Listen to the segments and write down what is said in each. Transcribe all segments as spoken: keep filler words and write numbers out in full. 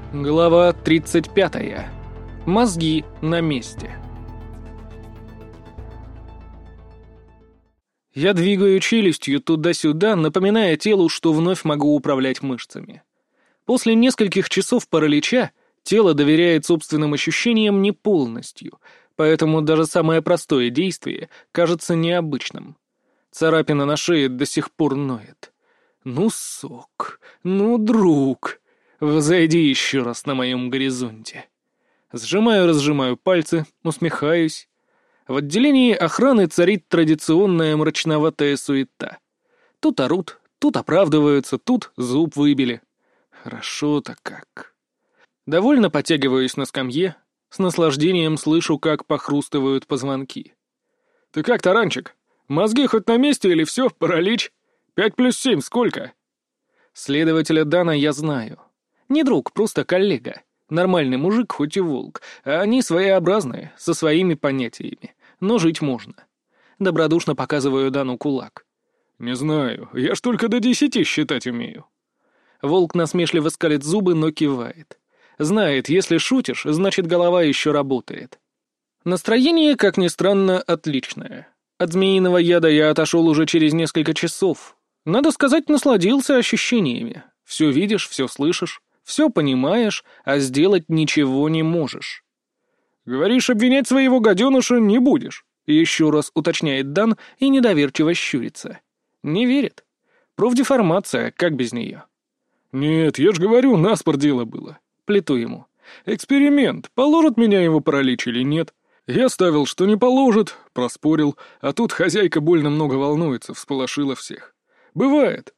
Глава тридцать пятая. Мозги на месте. Я двигаю челюстью туда-сюда, напоминая телу, что вновь могу управлять мышцами. После нескольких часов паралича тело доверяет собственным ощущениям не полностью, поэтому даже самое простое действие кажется необычным. Царапина на шее до сих пор ноет. Ну, сок, ну, друг, взойди еще раз на моем горизонте. Сжимаю-разжимаю пальцы, усмехаюсь. В отделении охраны царит традиционная мрачноватая суета. Тут орут, тут оправдываются, тут зуб выбили. Хорошо-то как. Довольно потягиваюсь на скамье, с наслаждением слышу, как похрустывают позвонки. «Ты как, таранчик? Мозги хоть на месте или все, паралич? Пять плюс семь сколько?» Следователя Дана я знаю. Не друг, просто коллега. Нормальный мужик, хоть и волк, а они своеобразные, со своими понятиями. Но жить можно. Добродушно показываю Дану кулак. «Не знаю, я ж только до десяти считать умею». Волк насмешливо скалит зубы, но кивает. Знает, если шутишь, значит голова еще работает. Настроение, как ни странно, отличное. От змеиного яда я отошел уже через несколько часов. Надо сказать, насладился ощущениями. Все видишь, все слышишь, все понимаешь, а сделать ничего не можешь. «Говоришь, обвинять своего гаденыша не будешь», — еще раз уточняет Дан и недоверчиво щурится. Не верит. Профдеформация, как без нее? «Нет, я ж говорю, наспор дело было», — плету ему. «Эксперимент, положит меня его паралич или нет? Я ставил, что не положит, проспорил, а тут хозяйка больно много волнуется, всполошила всех. Бывает».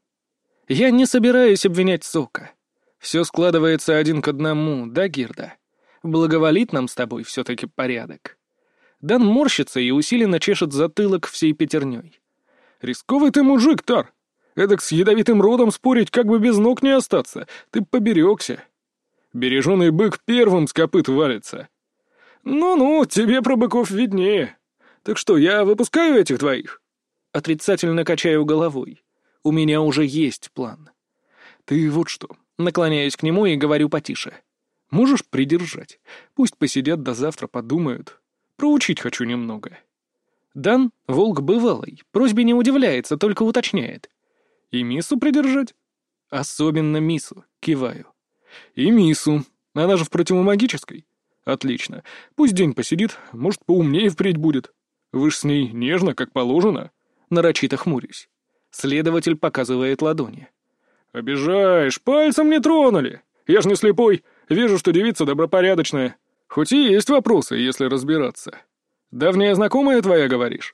Я не собираюсь обвинять Сока. Все складывается один к одному, да, Гирда? Благоволит нам с тобой все-таки порядок. Дан морщится и усиленно чешет затылок всей пятерней. «Рисковый ты мужик, Тар! Эдак с ядовитым родом спорить, как бы без ног не остаться. Ты поберегся. Береженый бык первым с копыт валится. Ну-ну, тебе про быков виднее. Так что, я выпускаю этих двоих?» Отрицательно качаю головой. У меня уже есть план. Ты вот что, наклоняюсь к нему и говорю потише. Можешь придержать? Пусть посидят до завтра, подумают. Проучить хочу немного. Дан, волк бывалый, просьбе не удивляется, только уточняет. И Мису придержать? Особенно Мису, киваю. И Мису. Она же в противомагической. Отлично. Пусть день посидит, может, поумнее впредь будет. Вы ж с ней нежно, как положено. Нарочито хмурюсь. Следователь показывает ладони. «Обижаешь, пальцем не тронули. Я ж не слепой, вижу, что девица добропорядочная. Хоть и есть вопросы, если разбираться. Давняя знакомая твоя, говоришь?»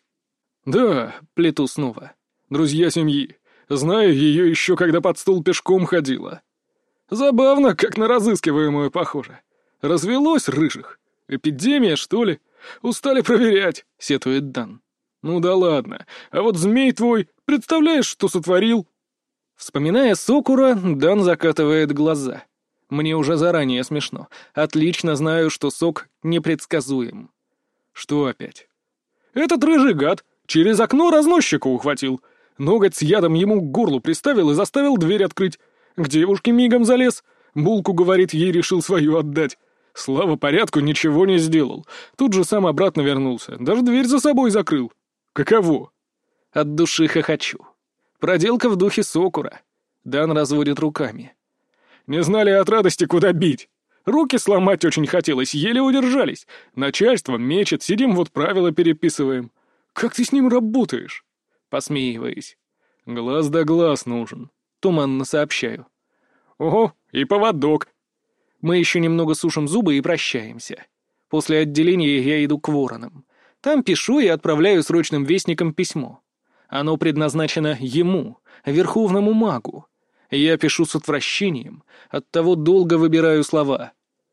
«Да», — плету снова. «Друзья семьи. Знаю ее еще, когда под стол пешком ходила. Забавно, как на разыскиваемую похоже. Развелось рыжих. Эпидемия, что ли? Устали проверять», — сетует Дан. «Ну да ладно, а вот змей твой, представляешь, что сотворил?» Вспоминая Сокура, Дан закатывает глаза. Мне уже заранее смешно. Отлично знаю, что Сок непредсказуем. Что опять? «Этот рыжий гад через окно разносчика ухватил. Ноготь с ядом ему к горлу приставил и заставил дверь открыть. К девушке мигом залез. Булку, говорит, ей решил свою отдать. Слава порядку, ничего не сделал. Тут же сам обратно вернулся. Даже дверь за собой закрыл. Каково?» От души хохочу. Проделка в духе Сокура. Дан разводит руками. «Не знали от радости, куда бить. Руки сломать очень хотелось, еле удержались. Начальство мечет, сидим вот правила переписываем. Как ты с ним работаешь?» Посмеиваясь. «Глаз да глаз нужен», — туманно сообщаю. «Ого, и поводок». Мы еще немного сушим зубы и прощаемся. После отделения я иду к Воронам. Там пишу и отправляю срочным вестником письмо. Оно предназначено ему, верховному магу. Я пишу с отвращением, оттого долго выбираю слова.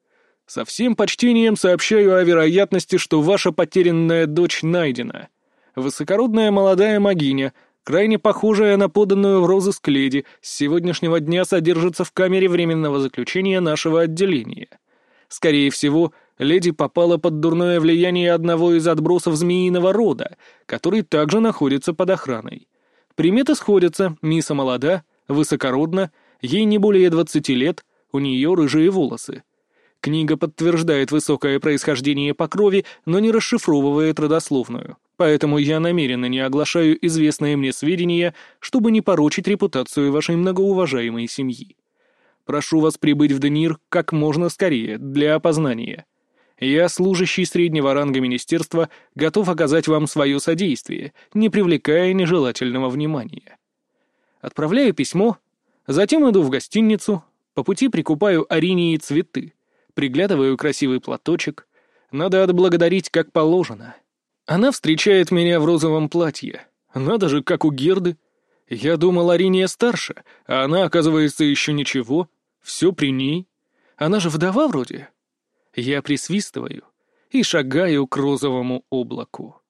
«Со всем почтением сообщаю о вероятности, что ваша потерянная дочь найдена. Высокородная молодая магиня, крайне похожая на поданную в розыск леди, с сегодняшнего дня содержится в камере временного заключения нашего отделения. Скорее всего, леди попала под дурное влияние одного из отбросов змеиного рода, который также находится под охраной. Приметы сходятся, Миса молода, высокородна, ей не более двадцати лет, У нее рыжие волосы. Книга подтверждает высокое происхождение по крови, но не расшифровывает родословную, поэтому я намеренно не оглашаю известные мне сведения, чтобы не порочить репутацию вашей многоуважаемой семьи. Прошу вас прибыть в Денир как можно скорее для опознания. Я, служащий среднего ранга министерства, готов оказать вам свое содействие, не привлекая нежелательного внимания. Отправляю письмо, затем иду в гостиницу, по пути прикупаю Аринии цветы, приглядываю красивый платочек. Надо отблагодарить как положено. Она встречает меня в розовом платье. Надо же, как у Герды. Я думал, Ариния старше, а она, оказывается, еще ничего. Все при ней. Она же вдова вроде. Я присвистываю и шагаю к розовому облаку.